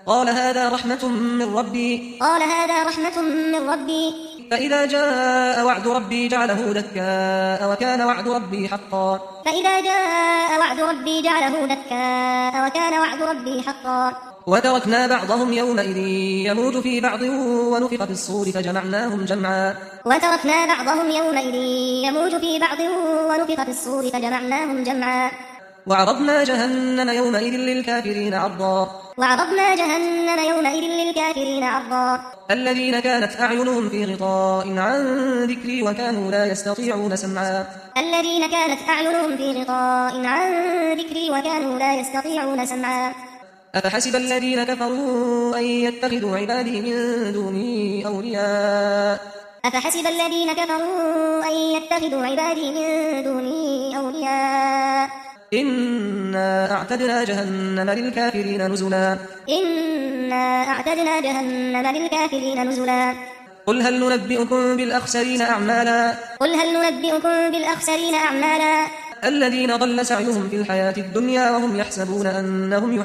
قال هذا رحمة من ربي فإذا جاء وعد ربي جعله دكاء وكان وعد ربي حقا وتركنا بعضهم يومئذ يموج في بعض ونفخ في الصور فجمعناهم جمعا وعرضنا جهنم يومئذ للكافرين عرضا الذين كانت أعينهم في غطاء عن ذكري وكانوا لا يستطيعون سمعا أفحسب الذين كفروا أن يتخذوا عبادي من دوني أولياء إنا أعتدنا جهنم للكافرين نزلا قل هل ننبئكم بالأخسرين أعمالا الذين ضل سعيهم في الحياة الدنيا وهم يحسبون أنهم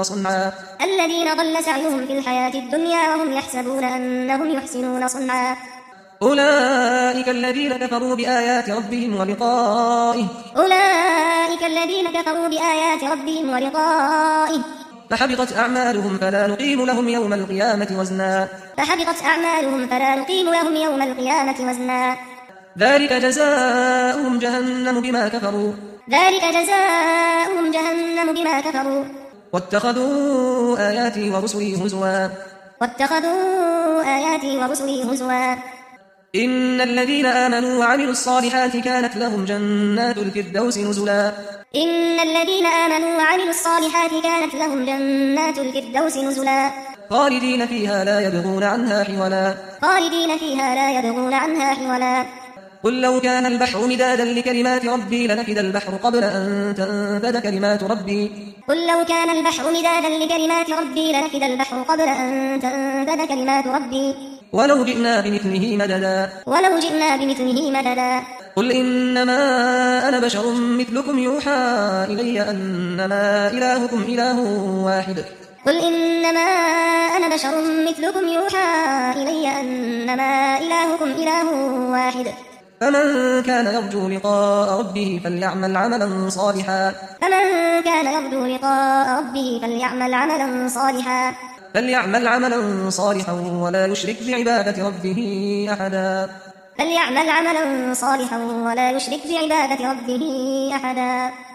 يحسنون صنعا أولئك الذين كفروا بآيات ربهم ولقائه فحبطت أعمالهم فلا نقيم لهم يوم القيامة وزنا ذلك جزاؤهم جهنم بما كفروا واتخذوا آياتي ورسلي هزوا إن الذين آمنوا وعملوا الصالحات كانت لهم جنات الفردوس نزلا خالدين فيها لا يبغون عنها حولا قل لو كان البحر مدادا لكلمات ربي لنفد البحر قبل أن تنفد كلمات ربي ولو جئنا بمثله مددا قل إنما أنا بشر مثلكم يوحى إلي أنما إلهكم إله واحد فمن كان يرجو لقاء ربه فليعمل عملا صالحا ولا يشرك بعبادة ربه أحدا